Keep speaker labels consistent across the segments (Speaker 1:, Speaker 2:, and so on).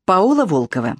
Speaker 1: Паула Волкова.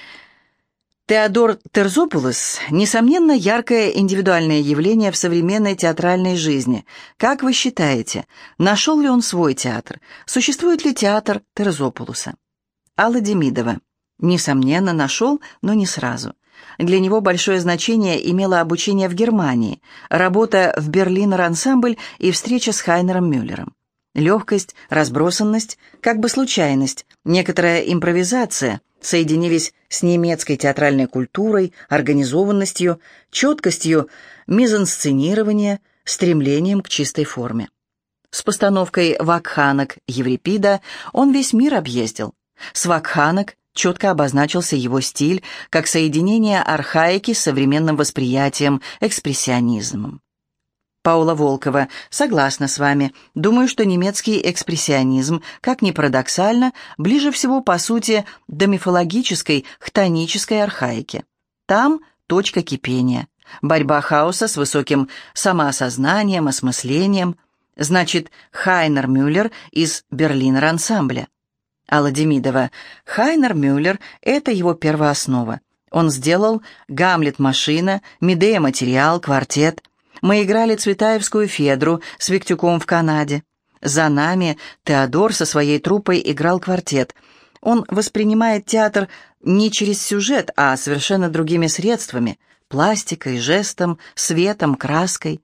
Speaker 1: Теодор Терзопулос, несомненно, яркое индивидуальное явление в современной театральной жизни. Как вы считаете, нашел ли он свой театр? Существует ли театр Терзопулоса? Алла Демидова. Несомненно, нашел, но не сразу. Для него большое значение имело обучение в Германии, работа в Берлинер ансамбль и встреча с Хайнером Мюллером. Легкость, разбросанность, как бы случайность, некоторая импровизация соединились с немецкой театральной культурой, организованностью, четкостью мизансценирования, стремлением к чистой форме. С постановкой «Вакханок» Еврипида он весь мир объездил. С «Вакханок» четко обозначился его стиль как соединение архаики с современным восприятием, экспрессионизмом. Паула Волкова. Согласна с вами. Думаю, что немецкий экспрессионизм, как ни парадоксально, ближе всего, по сути, до мифологической, хтонической архаики. Там точка кипения. Борьба хаоса с высоким самоосознанием, осмыслением. Значит, Хайнер Мюллер из Берлинер ансамбля. Алла Демидова. Хайнер Мюллер – это его первооснова. Он сделал «Гамлет-машина», «Медея-материал», «Квартет». Мы играли Цветаевскую Федру с Виктюком в Канаде. За нами Теодор со своей труппой играл квартет. Он воспринимает театр не через сюжет, а совершенно другими средствами – пластикой, жестом, светом, краской.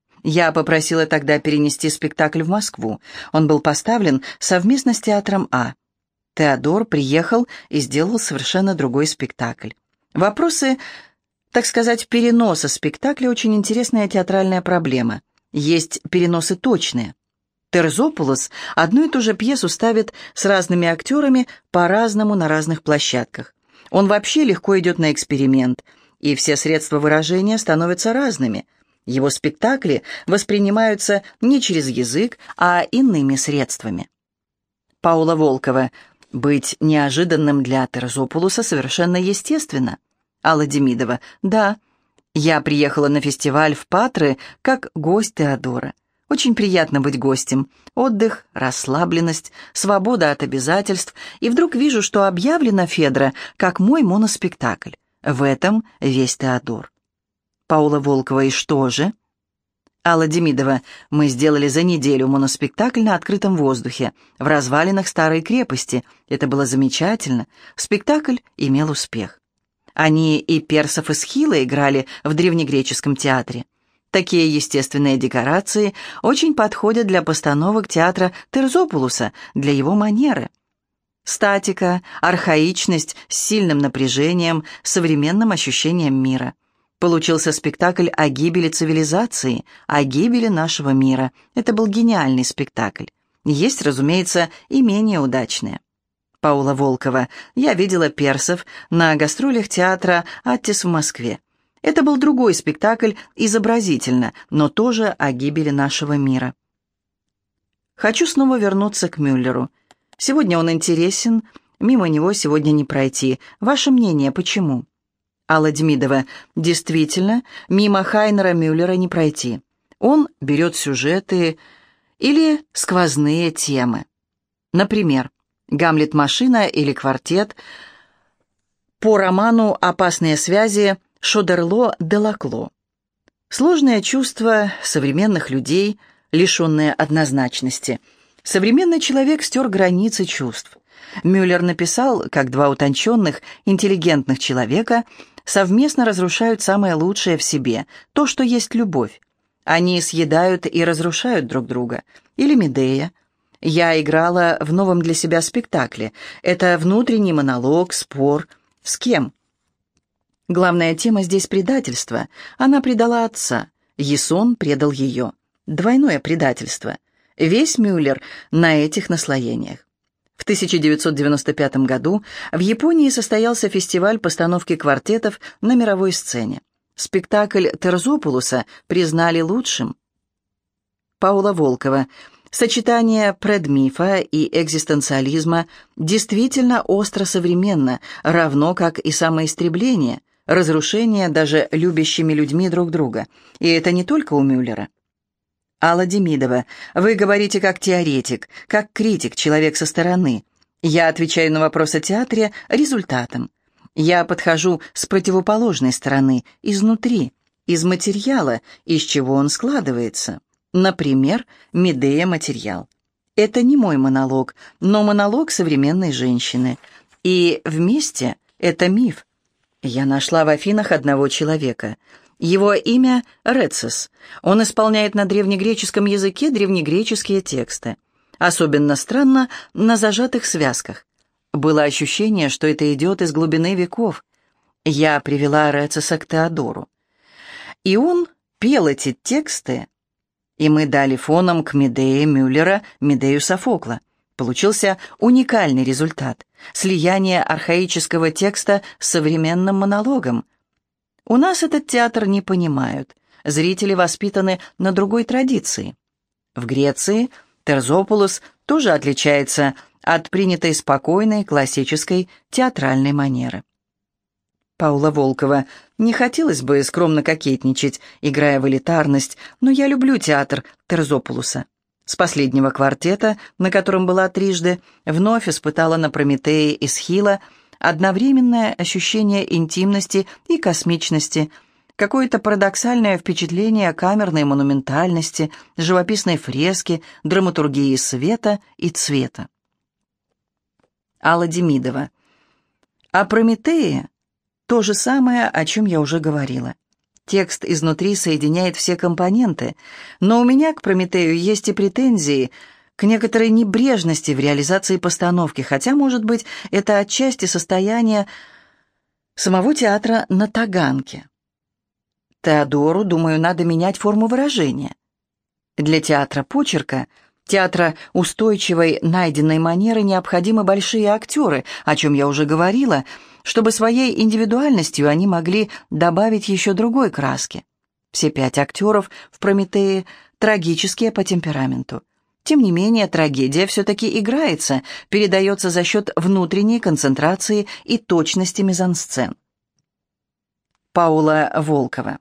Speaker 1: Я попросила тогда перенести спектакль в Москву. Он был поставлен совместно с театром А. Теодор приехал и сделал совершенно другой спектакль. Вопросы, так сказать, переноса спектакля – очень интересная театральная проблема. Есть переносы точные. Терзопулос одну и ту же пьесу ставит с разными актерами по-разному на разных площадках. Он вообще легко идет на эксперимент, и все средства выражения становятся разными. Его спектакли воспринимаются не через язык, а иными средствами. Паула Волкова. Быть неожиданным для Терзопулоса совершенно естественно. Алла Демидова. Да, я приехала на фестиваль в Патры как гость Теодора. Очень приятно быть гостем. Отдых, расслабленность, свобода от обязательств. И вдруг вижу, что объявлена Федра как мой моноспектакль. В этом весь Теодор. Паула Волкова. И что же? Алла Демидова. Мы сделали за неделю моноспектакль на открытом воздухе, в развалинах старой крепости. Это было замечательно. Спектакль имел успех. Они и Персов, и Схила играли в древнегреческом театре. Такие естественные декорации очень подходят для постановок театра Терзопулоса, для его манеры. Статика, архаичность с сильным напряжением, современным ощущением мира. Получился спектакль о гибели цивилизации, о гибели нашего мира. Это был гениальный спектакль. Есть, разумеется, и менее удачные. Паула Волкова. Я видела Персов на гастролях театра «Аттис» в Москве. Это был другой спектакль, изобразительно, но тоже о гибели нашего мира. Хочу снова вернуться к Мюллеру. Сегодня он интересен, мимо него сегодня не пройти. Ваше мнение, почему? Алла Демидова. Действительно, мимо Хайнера Мюллера не пройти. Он берет сюжеты или сквозные темы. Например, «Гамлет-машина» или «Квартет» по роману «Опасные связи» Шодерло де Лакло. Сложное чувство современных людей, лишенное однозначности. Современный человек стер границы чувств. Мюллер написал, как два утонченных, интеллигентных человека совместно разрушают самое лучшее в себе, то, что есть любовь. Они съедают и разрушают друг друга. Или Медея. Я играла в новом для себя спектакле. Это внутренний монолог, спор. С кем? Главная тема здесь предательство. Она предала отца. Ясон предал ее. Двойное предательство. Весь Мюллер на этих наслоениях. В 1995 году в Японии состоялся фестиваль постановки квартетов на мировой сцене. Спектакль Терзопулоса признали лучшим. Паула Волкова. Сочетание предмифа и экзистенциализма действительно остро современно, равно как и самоистребление, разрушение даже любящими людьми друг друга. И это не только у Мюллера. Алла Демидова. Вы говорите как теоретик, как критик, человек со стороны. Я отвечаю на вопрос о театре результатом. Я подхожу с противоположной стороны, изнутри, из материала, из чего он складывается. Например, Медея-материал. Это не мой монолог, но монолог современной женщины. И вместе это миф. Я нашла в Афинах одного человека. Его имя Рецес. Он исполняет на древнегреческом языке древнегреческие тексты. Особенно странно на зажатых связках. Было ощущение, что это идет из глубины веков. Я привела Рецеса к Теодору. И он пел эти тексты, и мы дали фоном к Медее Мюллера, Медею Софокла. Получился уникальный результат – слияние архаического текста с современным монологом. У нас этот театр не понимают. Зрители воспитаны на другой традиции. В Греции Терзополос тоже отличается от принятой спокойной классической театральной манеры. Паула Волкова. Не хотелось бы скромно кокетничать, играя в элитарность, но я люблю театр Терзополоса. С последнего квартета, на котором была трижды, вновь испытала на Прометее и Схила одновременное ощущение интимности и космичности, какое-то парадоксальное впечатление камерной монументальности, живописной фрески, драматургии света и цвета. Алла Демидова. О Прометее то же самое, о чем я уже говорила. Текст изнутри соединяет все компоненты, но у меня к Прометею есть и претензии к некоторой небрежности в реализации постановки, хотя, может быть, это отчасти состояние самого театра на Таганке. Теодору, думаю, надо менять форму выражения. Для театра почерка, театра устойчивой найденной манеры необходимы большие актеры, о чем я уже говорила, чтобы своей индивидуальностью они могли добавить еще другой краски. Все 5 актеров в «Прометее» трагические по темпераменту. Тем не менее, трагедия все-таки играется, передается за счет внутренней концентрации и точности мизансцен. Паула Волкова.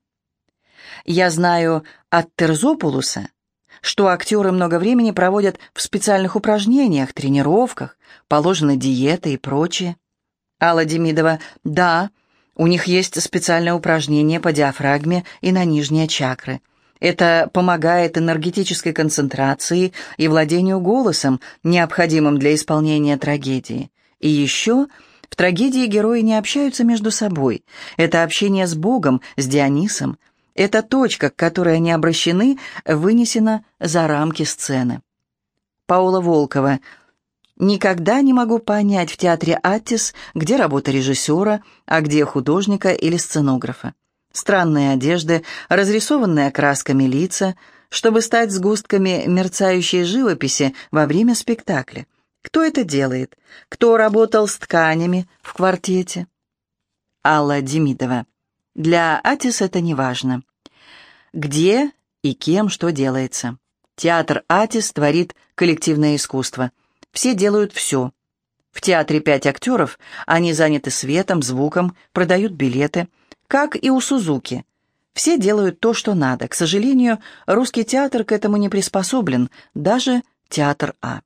Speaker 1: Я знаю от Терзополуса, что актеры много времени проводят в специальных упражнениях, тренировках, положены диеты и прочее. Алла Демидова. Да, у них есть специальное упражнение по диафрагме и на нижние чакры. Это помогает энергетической концентрации и владению голосом, необходимым для исполнения трагедии. И еще в трагедии герои не общаются между собой. Это общение с Богом, с Дионисом. Эта точка, к которой они обращены, вынесена за рамки сцены. Паула Волкова. Никогда не могу понять в театре «Аттис», где работа режиссера, а где художника или сценографа. Странные одежды, разрисованные красками лица, чтобы стать сгустками мерцающей живописи во время спектакля. Кто это делает? Кто работал с тканями в квартете? Алла Демидова. Для «Аттис» это не важно. Где и кем что делается. Театр «Аттис» творит коллективное искусство. Все делают все. В театре 5 актеров, они заняты светом, звуком, продают билеты, как и у Сузуки. Все делают то, что надо. К сожалению, русский театр к этому не приспособлен, даже театр А.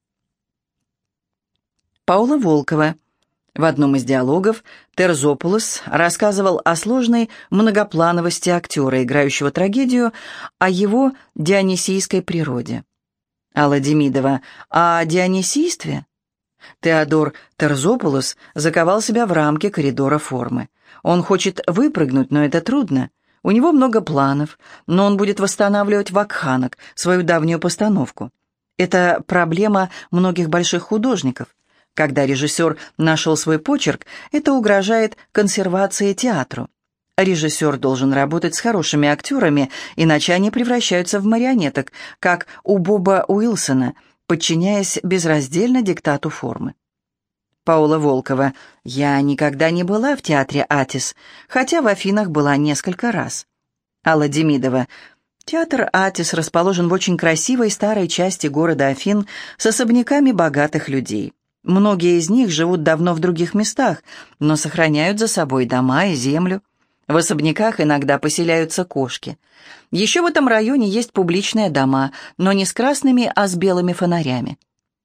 Speaker 1: Паула Волкова. В одном из диалогов Терзополос рассказывал о сложной многоплановости актера, играющего трагедию, о его дионисийской природе. Алла Демидова. О дионисийстве? Теодор Терзополос заковал себя в рамки коридора формы. Он хочет выпрыгнуть, но это трудно. У него много планов, но он будет восстанавливать вакханок, свою давнюю постановку. Это проблема многих больших художников. Когда режиссер нашел свой почерк, это угрожает консервации театру. Режиссер должен работать с хорошими актерами, иначе они превращаются в марионеток, как у Боба Уилсона, подчиняясь безраздельно диктату формы. Паула Волкова. Я никогда не была в театре «Аттис», хотя в Афинах была несколько раз. Алла Демидова. Театр «Аттис» расположен в очень красивой старой части города Афин с особняками богатых людей. Многие из них живут давно в других местах, но сохраняют за собой дома и землю. В особняках иногда поселяются кошки. Еще в этом районе есть публичные дома, но не с красными, а с белыми фонарями.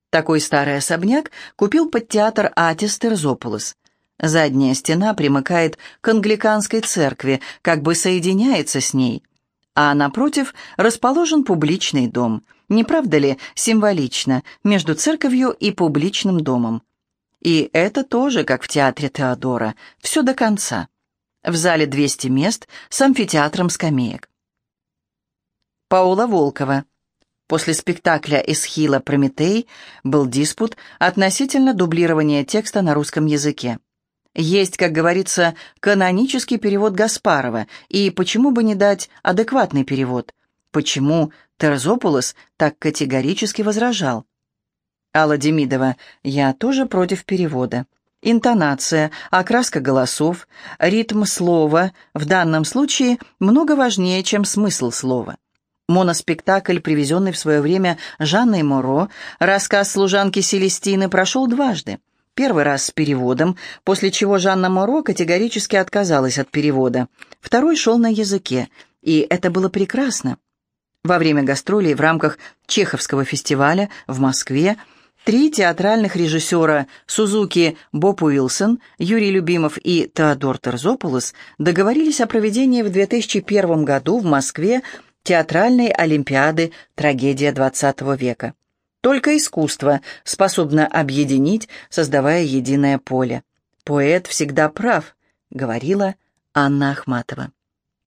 Speaker 1: Такой старый особняк купил под театр Атис Терзополос. Задняя стена примыкает к англиканской церкви, как бы соединяется с ней. А напротив расположен публичный дом. Не правда ли символично между церковью и публичным домом? И это тоже, как в театре Теодора, все до конца. В зале 200 мест с амфитеатром скамеек. Паула Волкова. После спектакля «Эсхила. Прометей» был диспут относительно дублирования текста на русском языке. Есть, как говорится, канонический перевод Гаспарова, и почему бы не дать адекватный перевод? Почему Терзополос так категорически возражал? Алла Демидова. Я тоже против перевода. Интонация, окраска голосов, ритм слова в данном случае много важнее, чем смысл слова. Моноспектакль, привезенный в свое время Жанной Моро, рассказ служанки Селестины, прошел дважды. Первый раз с переводом, после чего Жанна Моро категорически отказалась от перевода. Второй шел на языке, и это было прекрасно. Во время гастролей в рамках Чеховского фестиваля в Москве 3 театральных режиссера Сузуки Боб Уилсон, Юрий Любимов и Теодор Терзополос договорились о проведении в 2001 году в Москве театральной олимпиады «Трагедия XX века». Только искусство способно объединить, создавая единое поле. «Поэт всегда прав», — говорила Анна Ахматова.